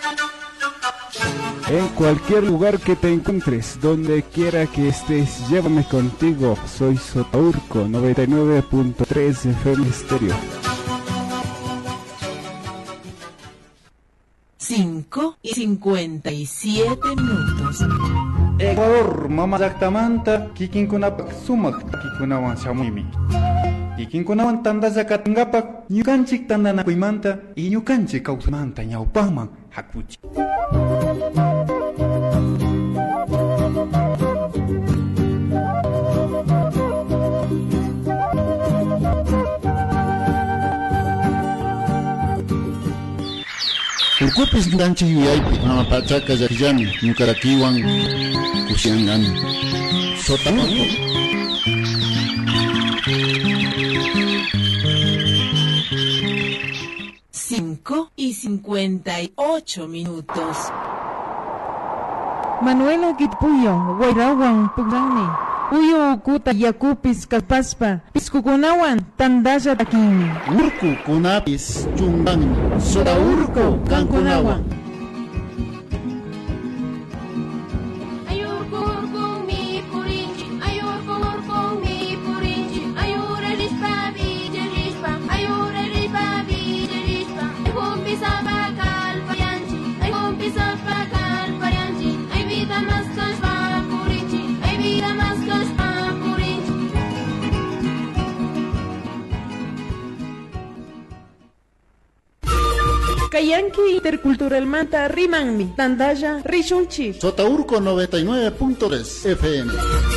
En cualquier lugar que te encuentres, donde quiera que estés, llévame contigo. Soy Sotaurco, 99.3 FM Estéreo. 5:57. Ecuador, mama llaqtamanta, kikinkunapak sumaq takikunawan shamuymi. Kikinkunawan tandallakatingapak, ñukanchik tandanakuymanta, y ñukanchik kawsamanta ñawpaqman hakuchi. Urkupis ñukanchik yuyaypi, mama pachaca llakillami, ñukarakiwan kushiangami. Sotaurco. Cinco y 58. Manuela Gitpuyo, Guayrawan, Pugrani. Uyo kuta yakupis kaspaspa, piskukunawan tandalla takimi. Urku kunapis chunganmi, Sotaurco kankunawan. Kayanki Intercultural Manta Rimanmi, Tandaya Rishunchi. Sotaurco 99.3 FM.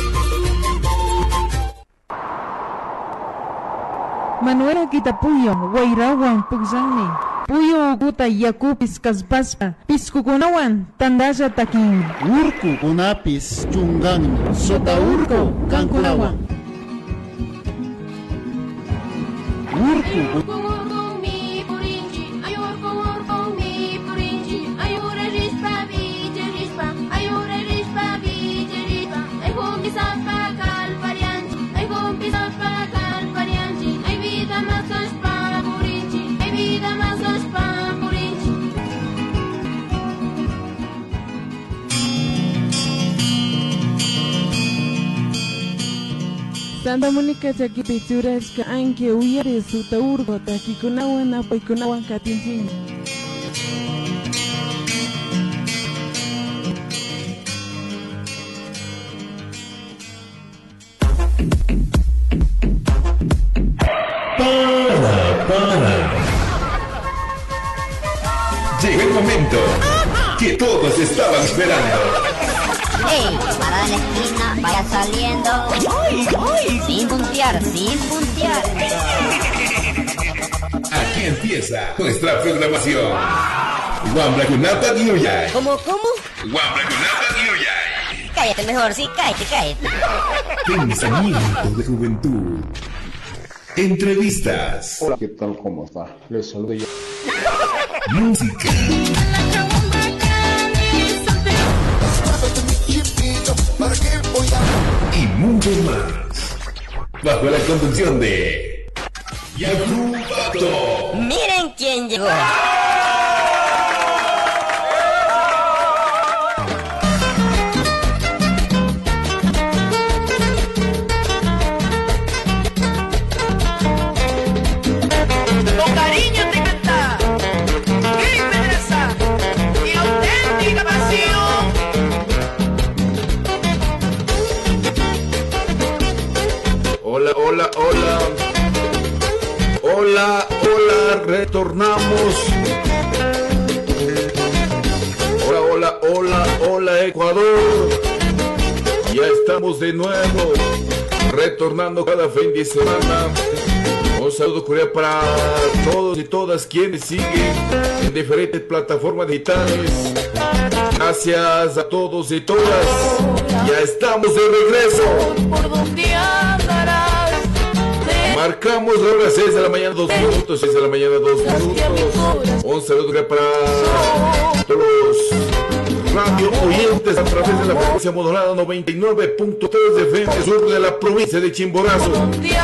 Manuela Quitapuyo, Guayrawan, Puxani. Puyo Guta Yakupis Kaspaspa, Piskukunawan, Tandaya Takin. Urku kunapis chunganmi, Sotaurco kankunawan. Urku Santa Mónica Chaki Pichuras que anque huyere su taurgo takikunawan apoikunawan katinsin. Para. Llegó el momento que todos estaban esperando. ¡Ey! Para la esquina, vaya saliendo. ¡Ay! Sin puntear. Aquí empieza nuestra programación. Wambrakunapa Nyuyay. ¿Cómo? Wambrakunapa Nyuyay. Cállate mejor, sí, cállate. Pensamiento de juventud. Entrevistas. Hola, ¿qué tal? ¿Cómo está? Les saludo yo. Música. Y mucho más. Bajo la conducción de Yaku Pato. Miren quién llegó. Con cariño te canta, qué belleza y auténtica pasión. Hola, retornamos. Hola, Ecuador. Ya estamos de nuevo, retornando cada fin de semana. Un saludo cordial para todos y todas quienes siguen en diferentes plataformas digitales. Gracias a todos y todas. Ya estamos de regreso. ¿Por dónde andarás? Marcamos la hora 6 de la mañana, 2 minutos. 6 de la mañana, 2 minutos. Un saludo cordial para todos los radio oyentes a través de la frecuencia modulada 99.3 de FM sur de la provincia de Chimborazo.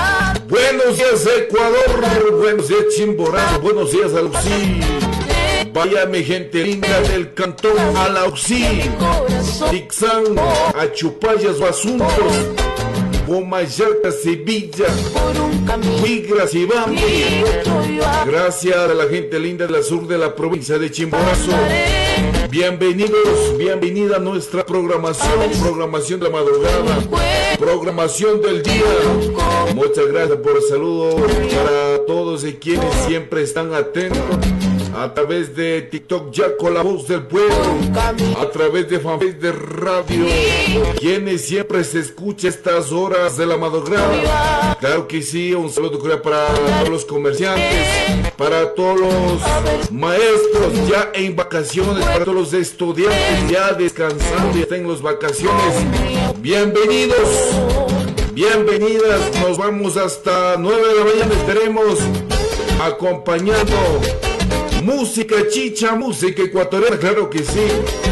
Buenos días, Ecuador. Buenos días, Chimborazo. Buenos días, Alucí. Vaya mi gente linda del cantón Alauxí, Tixán, Achupayas, Basuntos, Bomayaca, Sevilla, Migras y Bambi. Gracias a la gente linda del sur de la provincia de Chimborazo. Bienvenidos, bienvenida a nuestra programación de la madrugada, programación del día. Muchas gracias por el saludo para todos y quienes siempre están atentos a través de TikTok Yaco, la voz del pueblo, a través de fanpage de radio, quienes siempre se escucha estas horas de la madrugada. Claro que sí, un saludo para todos los comerciantes, para todos los maestros ya en vacaciones, para todos los estudiantes ya descansando y están en las vacaciones. Bienvenidos, bienvenidas, nos vamos hasta 9 de la mañana, estaremos acompañando música chicha, música ecuatoriana, claro que sí.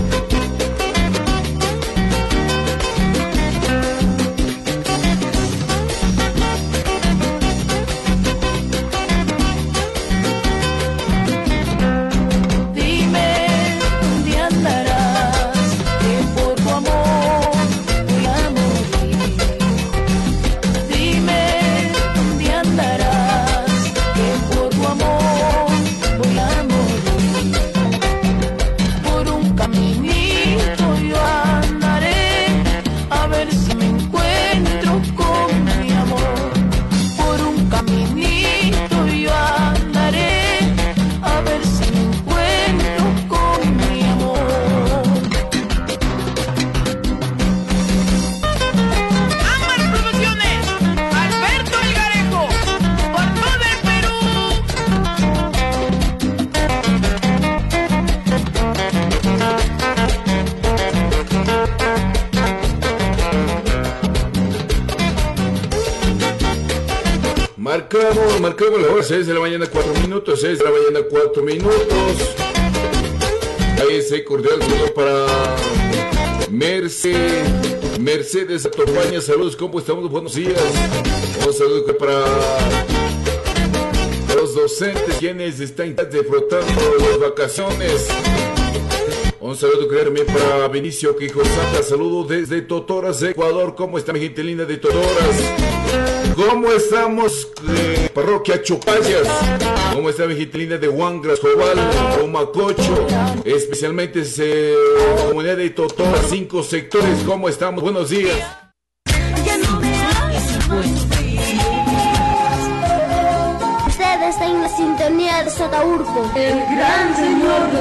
Marcamos la hora 6 de la mañana 4 minutos, 6 de la mañana 4 minutos. Ahí ese cordial saludo para Mercedes Atopaña, saludos, ¿cómo estamos? Buenos días. Un saludo para los docentes quienes están disfrutando de las vacaciones. Un saludo también para Vinicio Quijosata, saludo desde Totoras, Ecuador. ¿Cómo está mi gente linda de Totoras? ¿Cómo estamos, parroquia Chupayas? ¿Cómo está mi gente linda de Huangras, Jobal, Omacocho? Especialmente comunidad de Totoras, 5 sectores. ¿Cómo estamos? Buenos días. Ustedes están en la sintonía de Sotaurco, el gran señor de